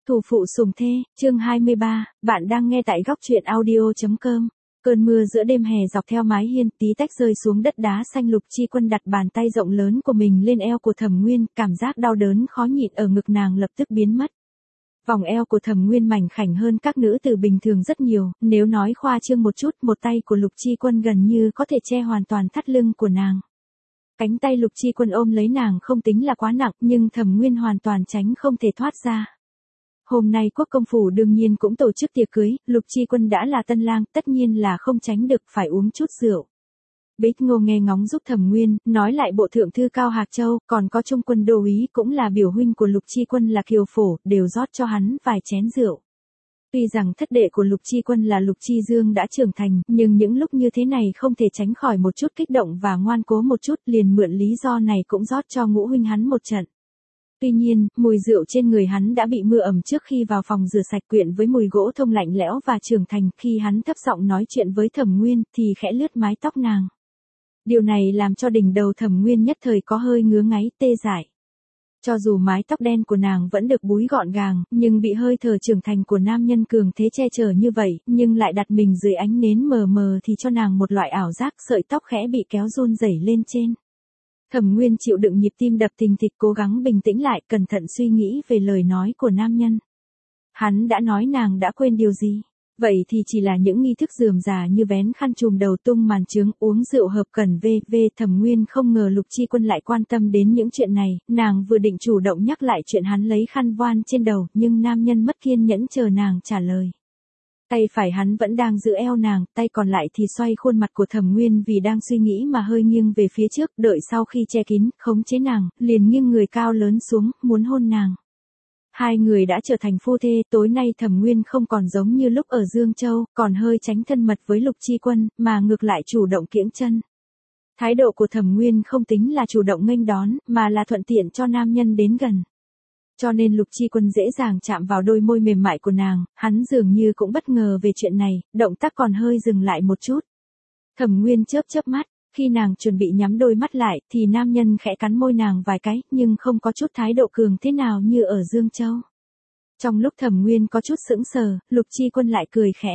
Thủ phụ sủng thê, chương 23, bạn đang nghe tại góc truyện audio.com. Cơn mưa giữa đêm hè dọc theo mái hiên tí tách rơi xuống đất đá xanh. Lục Chi Quân đặt bàn tay rộng lớn của mình lên eo của Thẩm Nguyên, cảm giác đau đớn khó nhịn ở ngực nàng lập tức biến mất. Vòng eo của Thẩm Nguyên mảnh khảnh hơn các nữ tử bình thường rất nhiều, nếu nói khoa trương một chút, một tay của Lục Chi Quân gần như có thể che hoàn toàn thắt lưng của nàng. Cánh tay Lục Chi Quân ôm lấy nàng không tính là quá nặng, nhưng Thẩm Nguyên hoàn toàn tránh không thể thoát ra. Hôm nay Quốc công phủ đương nhiên cũng tổ chức tiệc cưới, Lục Chi Quân đã là tân lang, tất nhiên là không tránh được phải uống chút rượu. Bích Ngô nghe ngóng giúp Thẩm Nguyên, nói lại bộ thượng thư Cao Hạc Châu, còn có Trung Quân Đô úy cũng là biểu huynh của Lục Chi Quân là Kiều Phổ, đều rót cho hắn vài chén rượu. Tuy rằng thất đệ của Lục Chi Quân là Lục Chi Dương đã trưởng thành, nhưng những lúc như thế này không thể tránh khỏi một chút kích động và ngoan cố một chút, liền mượn lý do này cũng rót cho ngũ huynh hắn một trận. Tuy nhiên, mùi rượu trên người hắn đã bị mưa ẩm trước khi vào phòng rửa sạch, quyện với mùi gỗ thông lạnh lẽo và trưởng thành. Khi hắn thấp giọng nói chuyện với Thẩm Nguyên thì khẽ lướt mái tóc nàng. Điều này làm cho đỉnh đầu Thẩm Nguyên nhất thời có hơi ngứa ngáy tê dại. Cho dù mái tóc đen của nàng vẫn được búi gọn gàng, nhưng bị hơi thở trưởng thành của nam nhân cường thế che chở như vậy, nhưng lại đặt mình dưới ánh nến mờ mờ thì cho nàng một loại ảo giác sợi tóc khẽ bị kéo run rẩy lên trên. Thẩm Nguyên chịu đựng nhịp tim đập thình thịch, cố gắng bình tĩnh lại, cẩn thận suy nghĩ về lời nói của nam nhân. Hắn đã nói nàng đã quên điều gì? Vậy thì chỉ là những nghi thức rườm rà như vén khăn trùm đầu, tung màn trướng, uống rượu hợp cần v. Thẩm Nguyên không ngờ Lục Chi Quân lại quan tâm đến những chuyện này, nàng vừa định chủ động nhắc lại chuyện hắn lấy khăn voan trên đầu, nhưng nam nhân mất kiên nhẫn chờ nàng trả lời. Tay phải hắn vẫn đang giữ eo nàng, tay còn lại thì xoay khuôn mặt của Thẩm Nguyên, vì đang suy nghĩ mà hơi nghiêng về phía trước, đợi sau khi che kín, khống chế nàng, liền nghiêng người cao lớn xuống, muốn hôn nàng. Hai người đã trở thành phu thê, tối nay Thẩm Nguyên không còn giống như lúc ở Dương Châu, còn hơi tránh thân mật với Lục Chi Quân, mà ngược lại chủ động kiễng chân. Thái độ của Thẩm Nguyên không tính là chủ động nghênh đón, mà là thuận tiện cho nam nhân đến gần. Cho nên Lục Chi Quân dễ dàng chạm vào đôi môi mềm mại của nàng, hắn dường như cũng bất ngờ về chuyện này, động tác còn hơi dừng lại một chút. Thẩm Nguyên chớp mắt, khi nàng chuẩn bị nhắm đôi mắt lại, thì nam nhân khẽ cắn môi nàng vài cái, nhưng không có chút thái độ cường thế nào như ở Dương Châu. Trong lúc Thẩm Nguyên có chút sững sờ, Lục Chi Quân lại cười khẽ.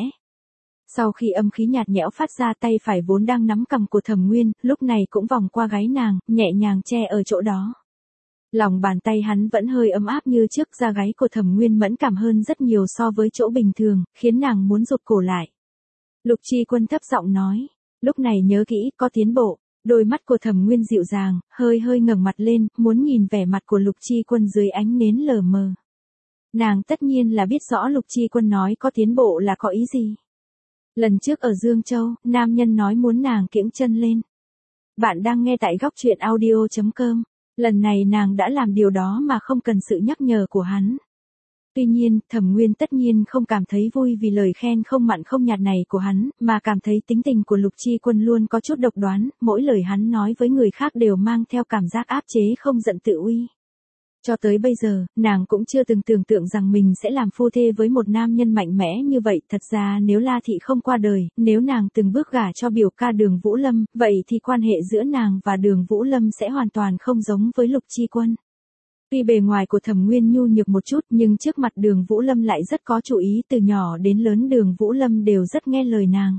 Sau khi âm khí nhạt nhẽo phát ra, tay phải vốn đang nắm cằm của Thẩm Nguyên, lúc này cũng vòng qua gáy nàng, nhẹ nhàng che ở chỗ đó. Lòng bàn tay hắn vẫn hơi ấm áp như trước, da gáy của Thẩm Nguyên mẫn cảm hơn rất nhiều so với chỗ bình thường, khiến nàng muốn rụt cổ lại. Lục Chi Quân thấp giọng nói, lúc này nhớ kỹ, có tiến bộ. Đôi mắt của Thẩm Nguyên dịu dàng, hơi ngẩng mặt lên, muốn nhìn vẻ mặt của Lục Chi Quân dưới ánh nến lờ mờ. Nàng tất nhiên là biết rõ Lục Chi Quân nói có tiến bộ là có ý gì. Lần trước ở Dương Châu, nam nhân nói muốn nàng kiễng chân lên. Bạn đang nghe tại góc truyện audio.com. Lần này nàng đã làm điều đó mà không cần sự nhắc nhở của hắn. Tuy nhiên, Thẩm Nguyên tất nhiên không cảm thấy vui vì lời khen không mặn không nhạt này của hắn, mà cảm thấy tính tình của Lục Chi Quân luôn có chút độc đoán, mỗi lời hắn nói với người khác đều mang theo cảm giác áp chế không giận tự uy. Cho tới bây giờ, nàng cũng chưa từng tưởng tượng rằng mình sẽ làm phu thê với một nam nhân mạnh mẽ như vậy. Thật ra nếu La Thị không qua đời, nếu nàng từng bước gả cho biểu ca Đường Vũ Lâm, vậy thì quan hệ giữa nàng và Đường Vũ Lâm sẽ hoàn toàn không giống với Lục Chi Quân. Tuy bề ngoài của Thẩm Nguyên nhu nhược một chút, nhưng trước mặt Đường Vũ Lâm lại rất có chủ ý, từ nhỏ đến lớn Đường Vũ Lâm đều rất nghe lời nàng.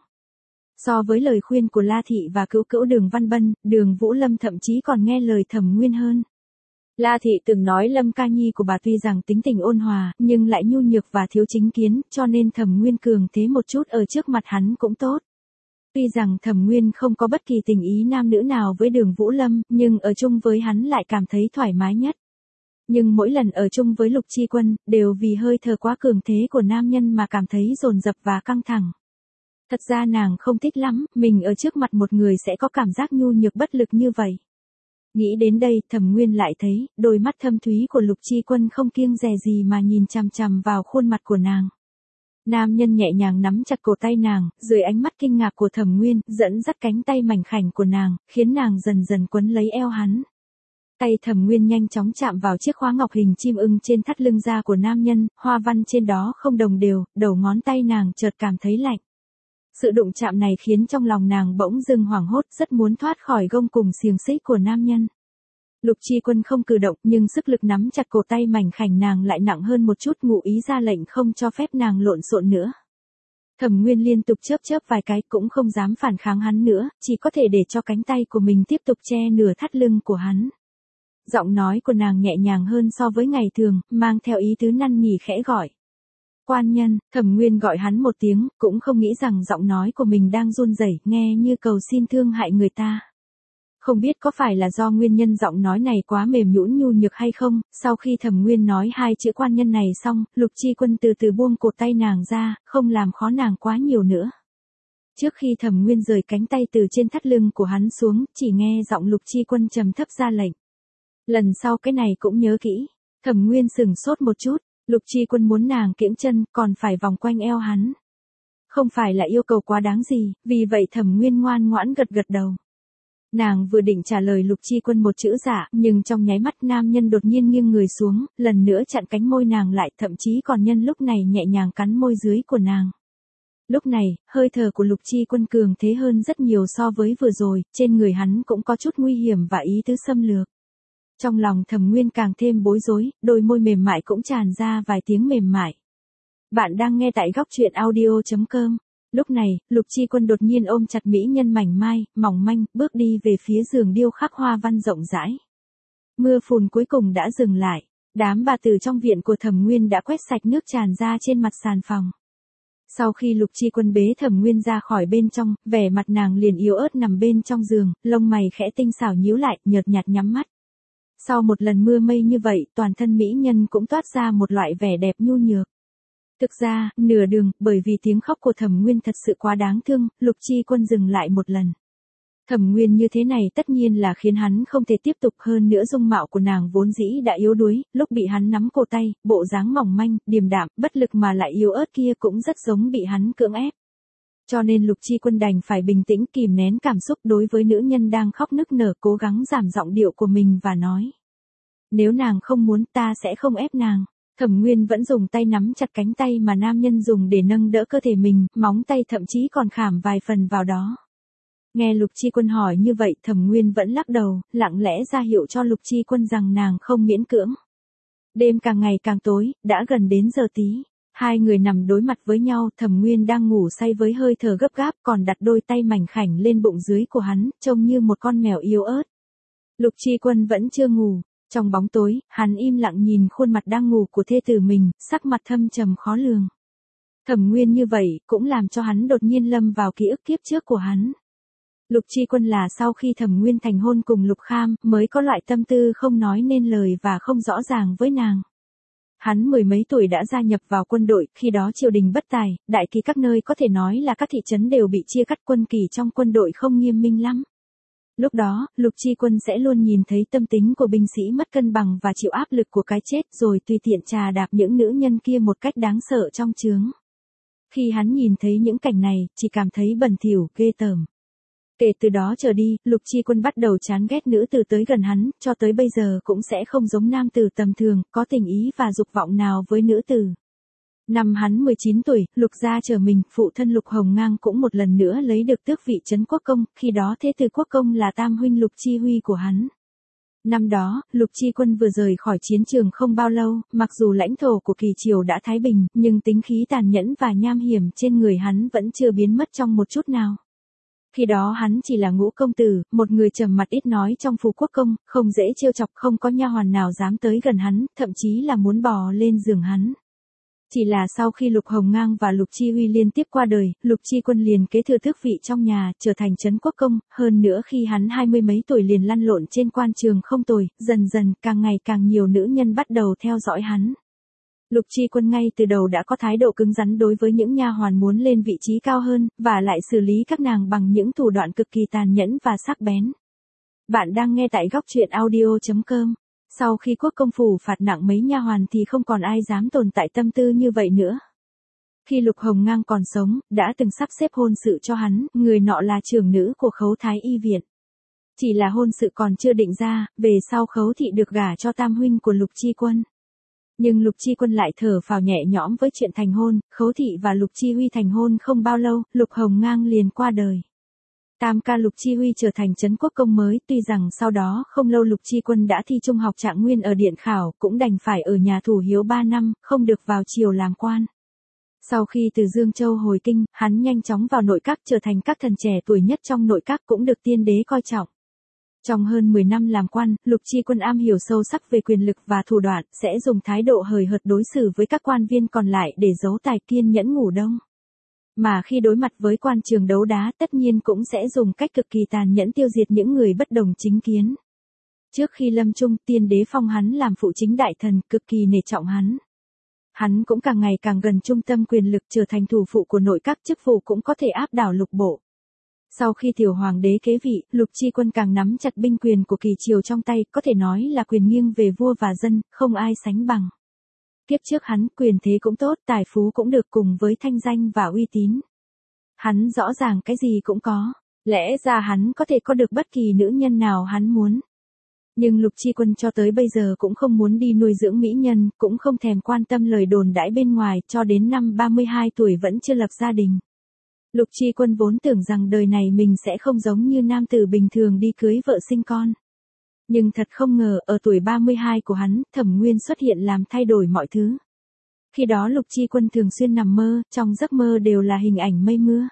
So với lời khuyên của La Thị và cữu cữu Đường Văn Bân, Đường Vũ Lâm thậm chí còn nghe lời Thẩm Nguyên hơn. La Thị từng nói Lâm ca nhi của bà tuy rằng tính tình ôn hòa, nhưng lại nhu nhược và thiếu chính kiến, cho nên Thẩm Nguyên cường thế một chút ở trước mặt hắn cũng tốt. Tuy rằng Thẩm Nguyên không có bất kỳ tình ý nam nữ nào với Đường Vũ Lâm, nhưng ở chung với hắn lại cảm thấy thoải mái nhất. Nhưng mỗi lần ở chung với Lục Chi Quân, đều vì hơi thở quá cường thế của nam nhân mà cảm thấy dồn dập và căng thẳng. Thật ra nàng không thích lắm, mình ở trước mặt một người sẽ có cảm giác nhu nhược bất lực như vậy. Nghĩ đến đây, Thẩm Nguyên lại thấy, đôi mắt thâm thúy của Lục Chi Quân không kiêng dè gì mà nhìn chằm chằm vào khuôn mặt của nàng. Nam nhân nhẹ nhàng nắm chặt cổ tay nàng, dưới ánh mắt kinh ngạc của Thẩm Nguyên, dẫn dắt cánh tay mảnh khảnh của nàng, khiến nàng dần dần quấn lấy eo hắn. Tay Thẩm Nguyên nhanh chóng chạm vào chiếc khóa ngọc hình chim ưng trên thắt lưng da của nam nhân, hoa văn trên đó không đồng đều, đầu ngón tay nàng chợt cảm thấy lạnh. Sự đụng chạm này khiến trong lòng nàng bỗng dưng hoảng hốt, rất muốn thoát khỏi gông cùm xiềng xích của nam nhân. Lục Chi Quân không cử động nhưng sức lực nắm chặt cổ tay mảnh khảnh nàng lại nặng hơn một chút, ngụ ý ra lệnh không cho phép nàng lộn xộn nữa. Thẩm Nguyên liên tục chớp vài cái cũng không dám phản kháng hắn nữa, chỉ có thể để cho cánh tay của mình tiếp tục che nửa thắt lưng của hắn. Giọng nói của nàng nhẹ nhàng hơn so với ngày thường, mang theo ý tứ năn nỉ khẽ gọi. Quan nhân, Thẩm Nguyên gọi hắn một tiếng, cũng không nghĩ rằng giọng nói của mình đang run rẩy, nghe như cầu xin thương hại người ta. Không biết có phải là do nguyên nhân giọng nói này quá mềm nhũn nhu nhược hay không, sau khi Thẩm Nguyên nói hai chữ quan nhân này xong, Lục Chi Quân từ từ buông cột tay nàng ra, không làm khó nàng quá nhiều nữa. Trước khi Thẩm Nguyên rời cánh tay từ trên thắt lưng của hắn xuống, chỉ nghe giọng Lục Chi Quân trầm thấp ra lệnh. Lần sau cái này cũng nhớ kỹ. Thẩm Nguyên sững sốt một chút, Lục Chi Quân muốn nàng kiễng chân, còn phải vòng quanh eo hắn. Không phải là yêu cầu quá đáng gì, vì vậy Thẩm Nguyên ngoan ngoãn gật gật đầu. Nàng vừa định trả lời Lục Chi Quân một chữ dạ, nhưng trong nháy mắt nam nhân đột nhiên nghiêng người xuống, lần nữa chặn cánh môi nàng lại, thậm chí còn nhân lúc này nhẹ nhàng cắn môi dưới của nàng. Lúc này, hơi thở của Lục Chi Quân cường thế hơn rất nhiều so với vừa rồi, trên người hắn cũng có chút nguy hiểm và ý tứ xâm lược. Trong lòng Thẩm Nguyên càng thêm bối rối, đôi môi mềm mại cũng tràn ra vài tiếng mềm mại. Bạn đang nghe tại góc truyện audio.com. Lúc này, Lục Chi Quân đột nhiên ôm chặt mỹ nhân mảnh mai, mỏng manh, bước đi về phía giường điêu khắc hoa văn rộng rãi. Mưa phùn cuối cùng đã dừng lại. Đám bà tử trong viện của Thẩm Nguyên đã quét sạch nước tràn ra trên mặt sàn phòng. Sau khi Lục Chi Quân bế Thẩm Nguyên ra khỏi bên trong, vẻ mặt nàng liền yếu ớt nằm bên trong giường, lông mày khẽ tinh xảo nhíu lại, nhợt nhạt nhắm mắt. Sau một lần mưa mây như vậy, toàn thân mỹ nhân cũng toát ra một loại vẻ đẹp nhu nhược. Thực ra, nửa đường, bởi vì tiếng khóc của Thẩm Nguyên thật sự quá đáng thương, Lục Chi Quân dừng lại một lần. Thẩm Nguyên như thế này tất nhiên là khiến hắn không thể tiếp tục, hơn nữa dung mạo của nàng vốn dĩ đã yếu đuối, lúc bị hắn nắm cổ tay, bộ dáng mỏng manh, điềm đạm, bất lực mà lại yếu ớt kia cũng rất giống bị hắn cưỡng ép. Cho nên Lục Chi Quân đành phải bình tĩnh kìm nén cảm xúc đối với nữ nhân đang khóc nức nở, cố gắng giảm giọng điệu của mình và nói. Nếu nàng không muốn, ta sẽ không ép nàng. Thẩm Nguyên vẫn dùng tay nắm chặt cánh tay mà nam nhân dùng để nâng đỡ cơ thể mình, móng tay thậm chí còn khảm vài phần vào đó. Nghe Lục Chi Quân hỏi như vậy, Thẩm Nguyên vẫn lắc đầu, lặng lẽ ra hiệu cho Lục Chi Quân rằng nàng không miễn cưỡng. Đêm càng ngày càng tối, đã gần đến giờ tí. Hai người nằm đối mặt với nhau, Thẩm Nguyên đang ngủ say với hơi thở gấp gáp, còn đặt đôi tay mảnh khảnh lên bụng dưới của hắn, trông như một con mèo yếu ớt. Lục Chi Quân vẫn chưa ngủ. Trong bóng tối, hắn im lặng nhìn khuôn mặt đang ngủ của thê tử mình, sắc mặt thâm trầm khó lường. Thẩm Nguyên như vậy, cũng làm cho hắn đột nhiên lâm vào ký ức kiếp trước của hắn. Lục Chi Quân là sau khi Thẩm Nguyên thành hôn cùng Lục Kham, mới có loại tâm tư không nói nên lời và không rõ ràng với nàng. Hắn mười mấy tuổi đã gia nhập vào quân đội, khi đó triều đình bất tài, đại kỳ các nơi có thể nói là các thị trấn đều bị chia cắt, quân kỳ trong quân đội không nghiêm minh lắm. Lúc đó, Lục Chi Quân sẽ luôn nhìn thấy tâm tính của binh sĩ mất cân bằng và chịu áp lực của cái chết, rồi tùy tiện trà đạp những nữ nhân kia một cách đáng sợ trong trướng. Khi hắn nhìn thấy những cảnh này, chỉ cảm thấy bẩn thỉu, ghê tởm. Kể từ đó trở đi, Lục Chi Quân bắt đầu chán ghét nữ tử tới gần hắn, cho tới bây giờ cũng sẽ không giống nam tử tầm thường, có tình ý và dục vọng nào với nữ tử. Năm hắn 19 tuổi, Lục gia trở mình, phụ thân Lục Hồng Ngang cũng một lần nữa lấy được tước vị trấn quốc công, khi đó thế tử quốc công là tam huynh Lục Chi Huy của hắn. Năm đó, Lục Chi Quân vừa rời khỏi chiến trường không bao lâu, mặc dù lãnh thổ của Kỳ Triều đã thái bình, nhưng tính khí tàn nhẫn và nham hiểm trên người hắn vẫn chưa biến mất trong một chút nào. Khi đó hắn chỉ là ngũ công tử, một người trầm mặt ít nói trong phủ quốc công, không dễ trêu chọc, không có nha hoàn nào dám tới gần hắn, thậm chí là muốn bò lên giường hắn. Chỉ là sau khi Lục Hồng Ngang và Lục Chi Huy liên tiếp qua đời, Lục Chi Quân liền kế thừa tước vị trong nhà, trở thành trấn quốc công, hơn nữa khi hắn 20 mấy tuổi liền lăn lộn trên quan trường không tồi, dần dần càng ngày càng nhiều nữ nhân bắt đầu theo dõi hắn. Lục Chi Quân ngay từ đầu đã có thái độ cứng rắn đối với những nha hoàn muốn lên vị trí cao hơn, và lại xử lý các nàng bằng những thủ đoạn cực kỳ tàn nhẫn và sắc bén. Bạn đang nghe tại góc truyện audio.com. Sau khi quốc công phủ phạt nặng mấy nha hoàn thì không còn ai dám tồn tại tâm tư như vậy nữa. Khi Lục Hồng Ngang còn sống, đã từng sắp xếp hôn sự cho hắn, người nọ là trưởng nữ của Khấu Thái Y viện. Chỉ là hôn sự còn chưa định ra, về sau Khấu Thị được gả cho tam huynh của Lục Chi Quân. Nhưng Lục Chi Quân lại thở phào nhẹ nhõm với chuyện thành hôn, Khấu Thị và Lục Chi Huy thành hôn không bao lâu, Lục Hồng Ngang liền qua đời. Tam ca Lục Chi Huy trở thành trấn quốc công mới, tuy rằng sau đó không lâu Lục Chi Quân đã thi trung học trạng nguyên ở Điện Khảo, cũng đành phải ở nhà thủ hiếu 3 năm, không được vào triều làm quan. Sau khi từ Dương Châu hồi kinh, hắn nhanh chóng vào nội các trở thành các thần trẻ tuổi nhất trong nội các, cũng được tiên đế coi trọng. Trong hơn 10 năm làm quan, Lục Chi Quân am hiểu sâu sắc về quyền lực và thủ đoạn, sẽ dùng thái độ hời hợt đối xử với các quan viên còn lại để giấu tài, kiên nhẫn ngủ đông. Mà khi đối mặt với quan trường đấu đá, tất nhiên cũng sẽ dùng cách cực kỳ tàn nhẫn tiêu diệt những người bất đồng chính kiến. Trước khi lâm chung, tiên đế phong hắn làm phụ chính đại thần, cực kỳ nể trọng hắn. Hắn cũng càng ngày càng gần trung tâm quyền lực, trở thành thủ phụ của nội các, chức vụ cũng có thể áp đảo lục bộ. Sau khi tiểu hoàng đế kế vị, Lục Chi Quân càng nắm chặt binh quyền của kỳ triều trong tay, có thể nói là quyền nghiêng về vua và dân, không ai sánh bằng. Kiếp trước hắn, quyền thế cũng tốt, tài phú cũng được, cùng với thanh danh và uy tín. Hắn rõ ràng cái gì cũng có, lẽ ra hắn có thể có được bất kỳ nữ nhân nào hắn muốn. Nhưng Lục Chi Quân cho tới bây giờ cũng không muốn đi nuôi dưỡng mỹ nhân, cũng không thèm quan tâm lời đồn đãi bên ngoài, cho đến năm 32 tuổi vẫn chưa lập gia đình. Lục Chi Quân vốn tưởng rằng đời này mình sẽ không giống như nam tử bình thường đi cưới vợ sinh con. Nhưng thật không ngờ, ở tuổi 32 của hắn, Thẩm Nguyên xuất hiện làm thay đổi mọi thứ. Khi đó Lục Chi Quân thường xuyên nằm mơ, trong giấc mơ đều là hình ảnh mây mưa.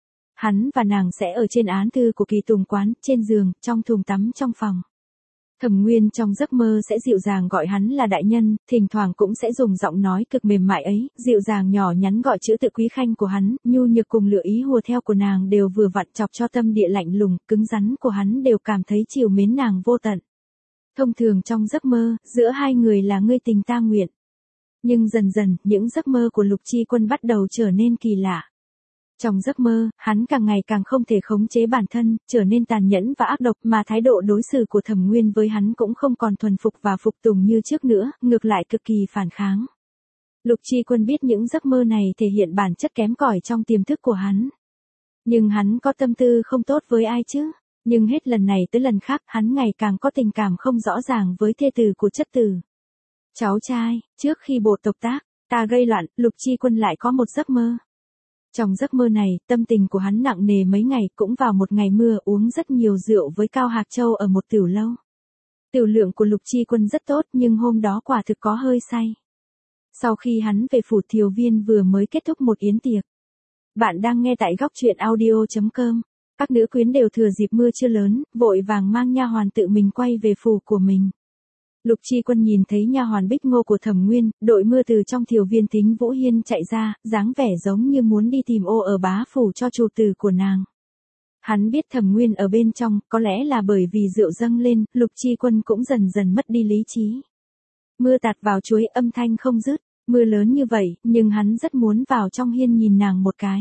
Hắn và nàng sẽ ở trên án thư của kỳ tùng quán, trên giường, trong thùng tắm trong phòng. Thẩm Nguyên trong giấc mơ sẽ dịu dàng gọi hắn là đại nhân, thỉnh thoảng cũng sẽ dùng giọng nói cực mềm mại ấy, dịu dàng nhỏ nhắn gọi chữ tự quý khanh của hắn, nhu nhược cùng lựa ý hùa theo của nàng đều vừa vặn chọc cho tâm địa lạnh lùng, cứng rắn của hắn đều cảm thấy chiều mến nàng vô tận. Thông thường trong giấc mơ, giữa hai người là ngươi tình ta nguyện. Nhưng dần dần, những giấc mơ của Lục Chi Quân bắt đầu trở nên kỳ lạ. Trong giấc mơ, hắn càng ngày càng không thể khống chế bản thân, trở nên tàn nhẫn và ác độc, mà thái độ đối xử của Thẩm Nguyên với hắn cũng không còn thuần phục và phục tùng như trước nữa, ngược lại cực kỳ phản kháng. Lục Chi Quân biết những giấc mơ này thể hiện bản chất kém cỏi trong tiềm thức của hắn. Nhưng hắn có tâm tư không tốt với ai chứ? Nhưng hết lần này tới lần khác, hắn ngày càng có tình cảm không rõ ràng với thê tử của chất tử. Cháu trai, trước khi bộ tộc tác, ta gây loạn, Lục Chi Quân lại có một giấc mơ. Trong giấc mơ này, tâm tình của hắn nặng nề mấy ngày, cũng vào một ngày mưa uống rất nhiều rượu với Cao Hạc Châu ở một tiểu lâu. Tiểu lượng của Lục Chi Quân rất tốt, nhưng hôm đó quả thực có hơi say. Sau khi hắn về phủ Thiều Viên vừa mới kết thúc một yến tiệc. Bạn đang nghe tại góc truyện audio.com. Các nữ quyến đều thừa dịp mưa chưa lớn, vội vàng mang nha hoàn tự mình quay về phủ của mình. Lục Chi Quân nhìn thấy nha hoàn Bích Ngô của Thẩm Nguyên, đội mưa từ trong Thiều Viên Thính Vũ Hiên chạy ra, dáng vẻ giống như muốn đi tìm ô ở bá phủ cho chủ tử của nàng. Hắn biết Thẩm Nguyên ở bên trong, có lẽ là bởi vì rượu dâng lên, Lục Chi Quân cũng dần dần mất đi lý trí. Mưa tạt vào chuối, âm thanh không dứt, mưa lớn như vậy, nhưng hắn rất muốn vào trong hiên nhìn nàng một cái.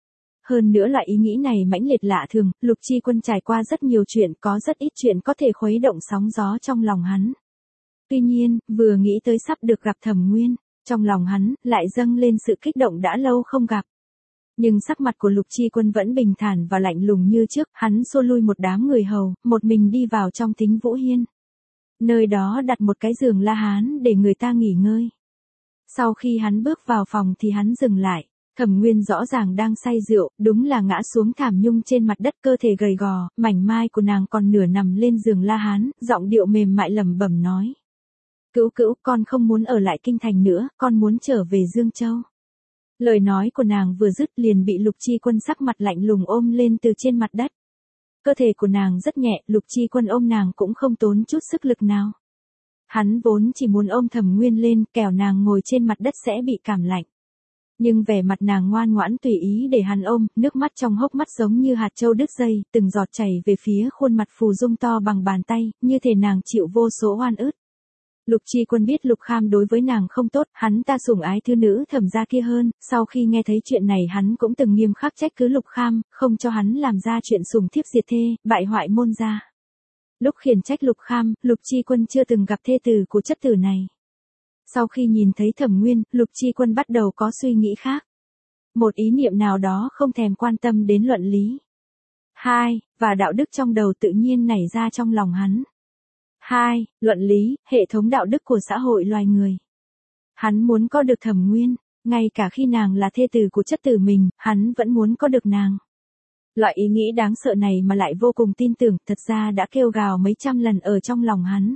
Hơn nữa là ý nghĩ này mãnh liệt lạ thường, Lục Chi Quân trải qua rất nhiều chuyện, có rất ít chuyện có thể khuấy động sóng gió trong lòng hắn. Tuy nhiên, vừa nghĩ tới sắp được gặp Thẩm Nguyên, trong lòng hắn lại dâng lên sự kích động đã lâu không gặp. Nhưng sắc mặt của Lục Chi Quân vẫn bình thản và lạnh lùng như trước, hắn xô lui một đám người hầu, một mình đi vào trong Thính Vũ Hiên. Nơi đó đặt một cái giường la hán để người ta nghỉ ngơi. Sau khi hắn bước vào phòng thì hắn dừng lại. Thẩm Nguyên rõ ràng đang say rượu, đúng là ngã xuống thảm nhung trên mặt đất, cơ thể gầy gò, mảnh mai của nàng còn nửa nằm lên giường la hán, giọng điệu mềm mại lẩm bẩm nói. Cữu cữu, con không muốn ở lại kinh thành nữa, con muốn trở về Dương Châu. Lời nói của nàng vừa dứt liền bị Lục Chi Quân sắc mặt lạnh lùng ôm lên từ trên mặt đất. Cơ thể của nàng rất nhẹ, Lục Chi Quân ôm nàng cũng không tốn chút sức lực nào. Hắn vốn chỉ muốn ôm Thẩm Nguyên lên, kẻo nàng ngồi trên mặt đất sẽ bị cảm lạnh. Nhưng vẻ mặt nàng ngoan ngoãn tùy ý để hắn ôm, nước mắt trong hốc mắt giống như hạt châu đứt dây, từng giọt chảy về phía khuôn mặt phù dung to bằng bàn tay, như thể nàng chịu vô số oan ức. Lục Chi Quân biết Lục Kham đối với nàng không tốt, hắn ta sủng ái thư nữ Thẩm gia kia hơn, sau khi nghe thấy chuyện này hắn cũng từng nghiêm khắc trách cứ Lục Kham, không cho hắn làm ra chuyện sủng thiếp diệt thê, bại hoại môn gia. Lúc khiển trách Lục Kham, Lục Chi Quân chưa từng gặp thê tử của chất tử này. Sau khi nhìn thấy Thẩm Nguyên, Lục Chi Quân bắt đầu có suy nghĩ khác. Một ý niệm nào đó không thèm quan tâm đến luận lý. 2. Và đạo đức trong đầu tự nhiên nảy ra trong lòng hắn. 2. Luận lý, hệ thống đạo đức của xã hội loài người. Hắn muốn có được Thẩm Nguyên, ngay cả khi nàng là thê tử của chất tử mình, hắn vẫn muốn có được nàng. Loại ý nghĩ đáng sợ này mà lại vô cùng tin tưởng, thật ra đã kêu gào mấy trăm lần ở trong lòng hắn.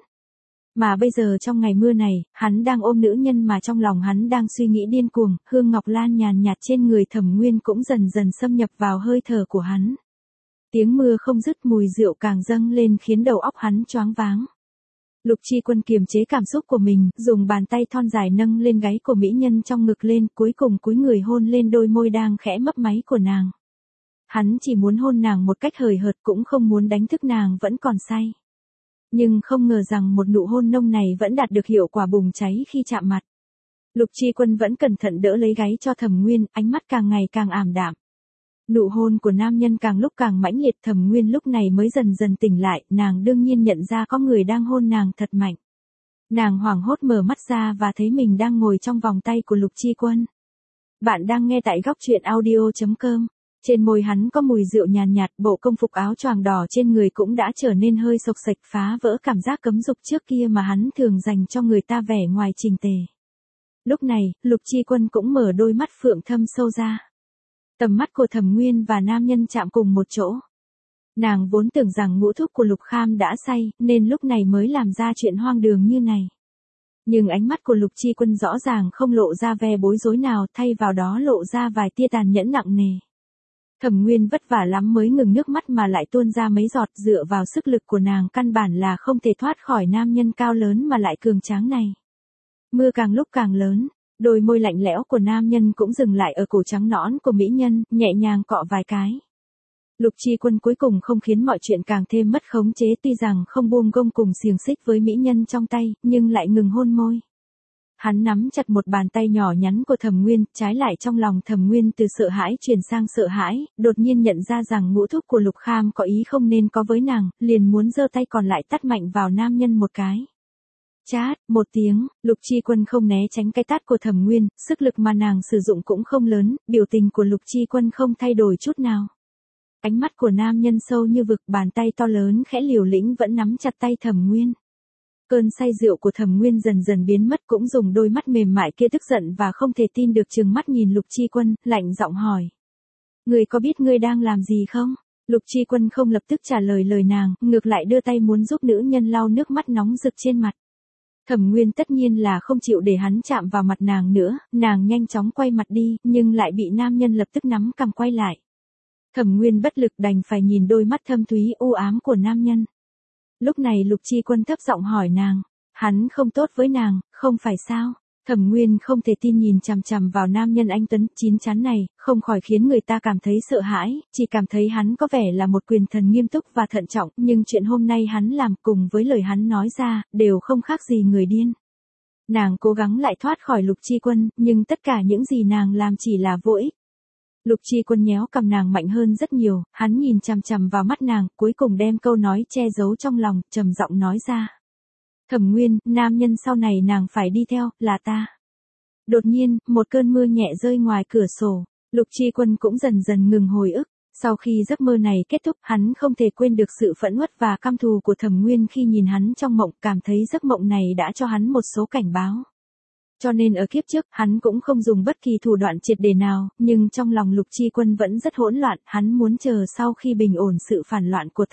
Mà bây giờ trong ngày mưa này, hắn đang ôm nữ nhân mà trong lòng hắn đang suy nghĩ điên cuồng, hương ngọc lan nhàn nhạt trên người Thẩm Nguyên cũng dần dần xâm nhập vào hơi thở của hắn. Tiếng mưa không dứt, mùi rượu càng dâng lên khiến đầu óc hắn choáng váng. Lục Chi Quân kiềm chế cảm xúc của mình, dùng bàn tay thon dài nâng lên gáy của mỹ nhân trong ngực lên, cuối cùng cúi người hôn lên đôi môi đang khẽ mấp máy của nàng. Hắn chỉ muốn hôn nàng một cách hời hợt, cũng không muốn đánh thức nàng vẫn còn say. Nhưng không ngờ rằng một nụ hôn nông này vẫn đạt được hiệu quả bùng cháy khi chạm mặt. Lục Chi Quân vẫn cẩn thận đỡ lấy gáy cho Thẩm Nguyên, ánh mắt càng ngày càng ảm đạm. Nụ hôn của nam nhân càng lúc càng mãnh liệt, Thẩm Nguyên lúc này mới dần dần tỉnh lại, nàng đương nhiên nhận ra có người đang hôn nàng thật mạnh. Nàng hoảng hốt mở mắt ra và thấy mình đang ngồi trong vòng tay của Lục Chi Quân. Bạn đang nghe tại góc truyện audio.com. Trên môi hắn có mùi rượu nhàn nhạt, bộ công phục áo choàng đỏ trên người cũng đã trở nên hơi xộc xệch, phá vỡ cảm giác cấm dục trước kia mà hắn thường dành cho người ta vẻ ngoài chỉnh tề. Lúc này, Lục Chi Quân cũng mở đôi mắt phượng thâm sâu ra. Tầm mắt của Thẩm Nguyên và nam nhân chạm cùng một chỗ. Nàng vốn tưởng rằng ngũ thúc của Lục Kham đã say, nên lúc này mới làm ra chuyện hoang đường như này. Nhưng ánh mắt của Lục Chi Quân rõ ràng không lộ ra vẻ bối rối nào, thay vào đó lộ ra vài tia tàn nhẫn nặng nề. Thẩm Nguyên vất vả lắm mới ngừng nước mắt mà lại tuôn ra mấy giọt, dựa vào sức lực của nàng căn bản là không thể thoát khỏi nam nhân cao lớn mà lại cường tráng này. Mưa càng lúc càng lớn, đôi môi lạnh lẽo của nam nhân cũng dừng lại ở cổ trắng nõn của mỹ nhân, nhẹ nhàng cọ vài cái. Lục Chi Quân cuối cùng không khiến mọi chuyện càng thêm mất khống chế, tuy rằng không buông gông cùng xiềng xích với mỹ nhân trong tay, nhưng lại ngừng hôn môi. Hắn nắm chặt một bàn tay nhỏ nhắn của Thẩm Nguyên, trái lại trong lòng Thẩm Nguyên từ sợ hãi chuyển sang sợ hãi, đột nhiên nhận ra rằng ngũ thúc của Lục Kham có ý không nên có với nàng, liền muốn giơ tay còn lại tát mạnh vào nam nhân một cái. Chát, một tiếng, Lục Chi Quân không né tránh cái tát của Thẩm Nguyên, sức lực mà nàng sử dụng cũng không lớn, biểu tình của Lục Chi Quân không thay đổi chút nào. Ánh mắt của nam nhân sâu như vực, bàn tay to lớn khẽ liều lĩnh vẫn nắm chặt tay Thẩm Nguyên. Cơn say rượu của Thẩm Nguyên dần dần biến mất, cũng dùng đôi mắt mềm mại kia tức giận và không thể tin được trừng mắt nhìn Lục Chi Quân, lạnh giọng hỏi. Ngươi có biết ngươi đang làm gì không? Lục Chi Quân không lập tức trả lời lời nàng, ngược lại đưa tay muốn giúp nữ nhân lau nước mắt nóng rực trên mặt. Thẩm Nguyên tất nhiên là không chịu để hắn chạm vào mặt nàng nữa, nàng nhanh chóng quay mặt đi, nhưng lại bị nam nhân lập tức nắm cằm quay lại. Thẩm Nguyên bất lực đành phải nhìn đôi mắt thâm thúy u ám của nam nhân. Lúc này Lục Chi Quân thấp giọng hỏi nàng, hắn không tốt với nàng, không phải sao? Thẩm Nguyên không thể tin nhìn chằm chằm vào nam nhân anh tuấn chín chắn này, không khỏi khiến người ta cảm thấy sợ hãi, chỉ cảm thấy hắn có vẻ là một quyền thần nghiêm túc và thận trọng, nhưng chuyện hôm nay hắn làm cùng với lời hắn nói ra, đều không khác gì người điên. Nàng cố gắng lại thoát khỏi Lục Chi Quân, nhưng tất cả những gì nàng làm chỉ là vô ích. Lục Chi Quân nhéo cầm nàng mạnh hơn rất nhiều, hắn nhìn chằm chằm vào mắt nàng, cuối cùng đem câu nói che giấu trong lòng, trầm giọng nói ra. Thẩm Nguyên, nam nhân sau này nàng phải đi theo, là ta. Đột nhiên, một cơn mưa nhẹ rơi ngoài cửa sổ, Lục Chi Quân cũng dần dần ngừng hồi ức. Sau khi giấc mơ này kết thúc, hắn không thể quên được sự phẫn uất và căm thù của Thẩm Nguyên khi nhìn hắn trong mộng, cảm thấy giấc mộng này đã cho hắn một số cảnh báo. Cho nên ở kiếp trước, hắn cũng không dùng bất kỳ thủ đoạn triệt để nào, nhưng trong lòng Lục Chi Quân vẫn rất hỗn loạn, hắn muốn chờ sau khi bình ổn sự phản loạn của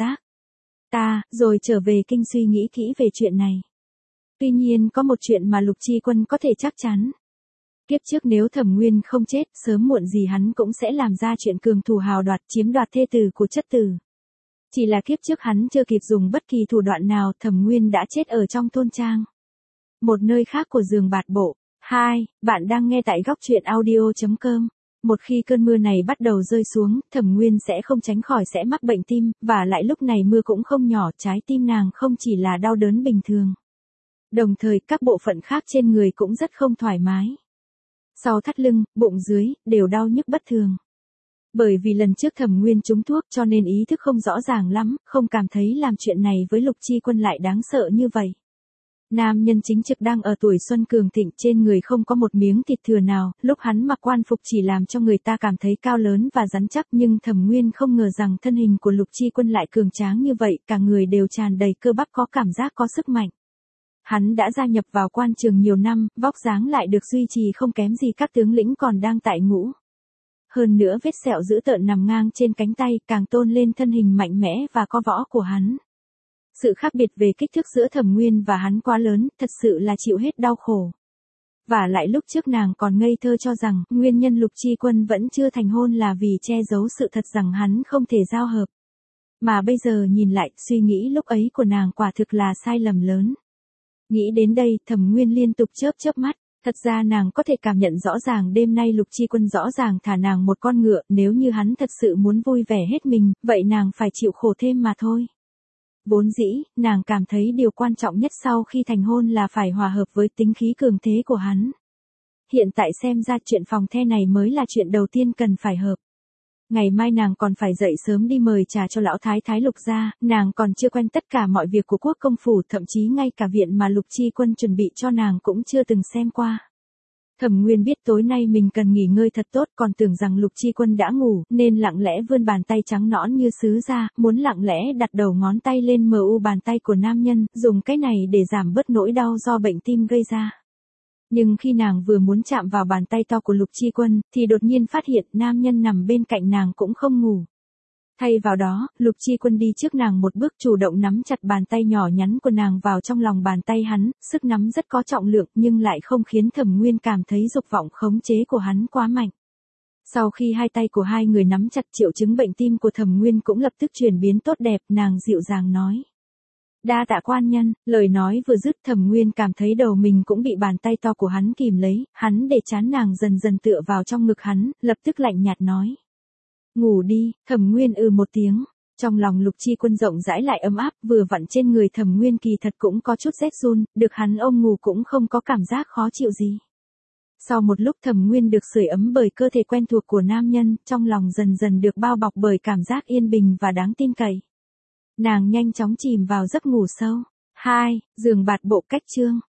ta, rồi trở về kinh suy nghĩ kỹ về chuyện này. Tuy nhiên có một chuyện mà Lục Chi Quân có thể chắc chắn. Kiếp trước nếu Thẩm Nguyên không chết, sớm muộn gì hắn cũng sẽ làm ra chuyện cường thủ hào đoạt chiếm đoạt thê tử của chất tử. Chỉ là kiếp trước hắn chưa kịp dùng bất kỳ thủ đoạn nào, Thẩm Nguyên đã chết ở trong thôn trang. Một nơi khác của giường bạt bộ. 2. Bạn đang nghe tại góc truyện audio.com. Một khi cơn mưa này bắt đầu rơi xuống, Thẩm Nguyên sẽ không tránh khỏi sẽ mắc bệnh tim, và lại lúc này mưa cũng không nhỏ, trái tim nàng không chỉ là đau đớn bình thường. Đồng thời các bộ phận khác trên người cũng rất không thoải mái. Sau thắt lưng, bụng dưới, đều đau nhức bất thường. Bởi vì lần trước Thẩm Nguyên trúng thuốc cho nên ý thức không rõ ràng lắm, không cảm thấy làm chuyện này với Lục Chi Quân lại đáng sợ như vậy. Nam nhân chính trực đang ở tuổi xuân cường thịnh, trên người không có một miếng thịt thừa nào, lúc hắn mặc quan phục chỉ làm cho người ta cảm thấy cao lớn và rắn chắc, nhưng Thẩm Nguyên không ngờ rằng thân hình của Lục Chi Quân lại cường tráng như vậy, cả người đều tràn đầy cơ bắp, có cảm giác có sức mạnh. Hắn đã gia nhập vào quan trường nhiều năm, vóc dáng lại được duy trì không kém gì các tướng lĩnh còn đang tại ngũ. hơn nữa vết sẹo dữ tợn nằm ngang trên cánh tay càng tôn lên thân hình mạnh mẽ và có võ của hắn. Sự khác biệt về kích thước giữa Thẩm Nguyên và hắn quá lớn, thật sự là chịu hết đau khổ. Và lại lúc trước nàng còn ngây thơ cho rằng, nguyên nhân Lục Chi Quân vẫn chưa thành hôn là vì che giấu sự thật rằng hắn không thể giao hợp. Mà bây giờ nhìn lại, suy nghĩ lúc ấy của nàng quả thực là sai lầm lớn. Nghĩ đến đây, Thẩm Nguyên liên tục chớp mắt. Thật ra nàng có thể cảm nhận rõ ràng đêm nay Lục Chi Quân rõ ràng thả nàng một con ngựa, nếu như hắn thật sự muốn vui vẻ hết mình, vậy nàng phải chịu khổ thêm mà thôi. Vốn dĩ, nàng cảm thấy điều quan trọng nhất sau khi thành hôn là phải hòa hợp với tính khí cường thế của hắn. Hiện tại xem ra chuyện phòng the này mới là chuyện đầu tiên cần phải hợp. Ngày mai nàng còn phải dậy sớm đi mời trà cho lão thái thái Lục gia, nàng còn chưa quen tất cả mọi việc của quốc công phủ, thậm chí ngay cả viện mà Lục Chi Quân chuẩn bị cho nàng cũng chưa từng xem qua. Thẩm Nguyên biết tối nay mình cần nghỉ ngơi thật tốt, còn tưởng rằng Lục Chi Quân đã ngủ, nên lặng lẽ vươn bàn tay trắng nõn như sứ ra, muốn lặng lẽ đặt đầu ngón tay lên bàn tay của nam nhân, dùng cái này để giảm bớt nỗi đau do bệnh tim gây ra. Nhưng khi nàng vừa muốn chạm vào bàn tay to của Lục Chi Quân, thì đột nhiên phát hiện nam nhân nằm bên cạnh nàng cũng không ngủ. Thay vào đó, Lục Chi Quân đi trước nàng một bước, chủ động nắm chặt bàn tay nhỏ nhắn của nàng vào trong lòng bàn tay hắn, sức nắm rất có trọng lượng nhưng lại không khiến Thẩm Nguyên cảm thấy dục vọng khống chế của hắn quá mạnh. Sau khi hai tay của hai người nắm chặt, triệu chứng bệnh tim của Thẩm Nguyên cũng lập tức chuyển biến tốt đẹp, nàng dịu dàng nói. Đa tạ quan nhân, lời nói vừa dứt Thẩm Nguyên cảm thấy đầu mình cũng bị bàn tay to của hắn kìm lấy, hắn để trán nàng dần dần tựa vào trong ngực hắn, lập tức lạnh nhạt nói. Ngủ đi, Thẩm Nguyên một tiếng, trong lòng Lục Chi Quân rộng rãi lại ấm áp, vừa vặn trên người Thẩm Nguyên kỳ thật cũng có chút rét run, được hắn ôm ngủ cũng không có cảm giác khó chịu gì. Sau một lúc Thẩm Nguyên được sưởi ấm bởi cơ thể quen thuộc của nam nhân, trong lòng dần dần được bao bọc bởi cảm giác yên bình và đáng tin cậy. Nàng nhanh chóng chìm vào giấc ngủ sâu. 2. Giường bạt bộ cách chương.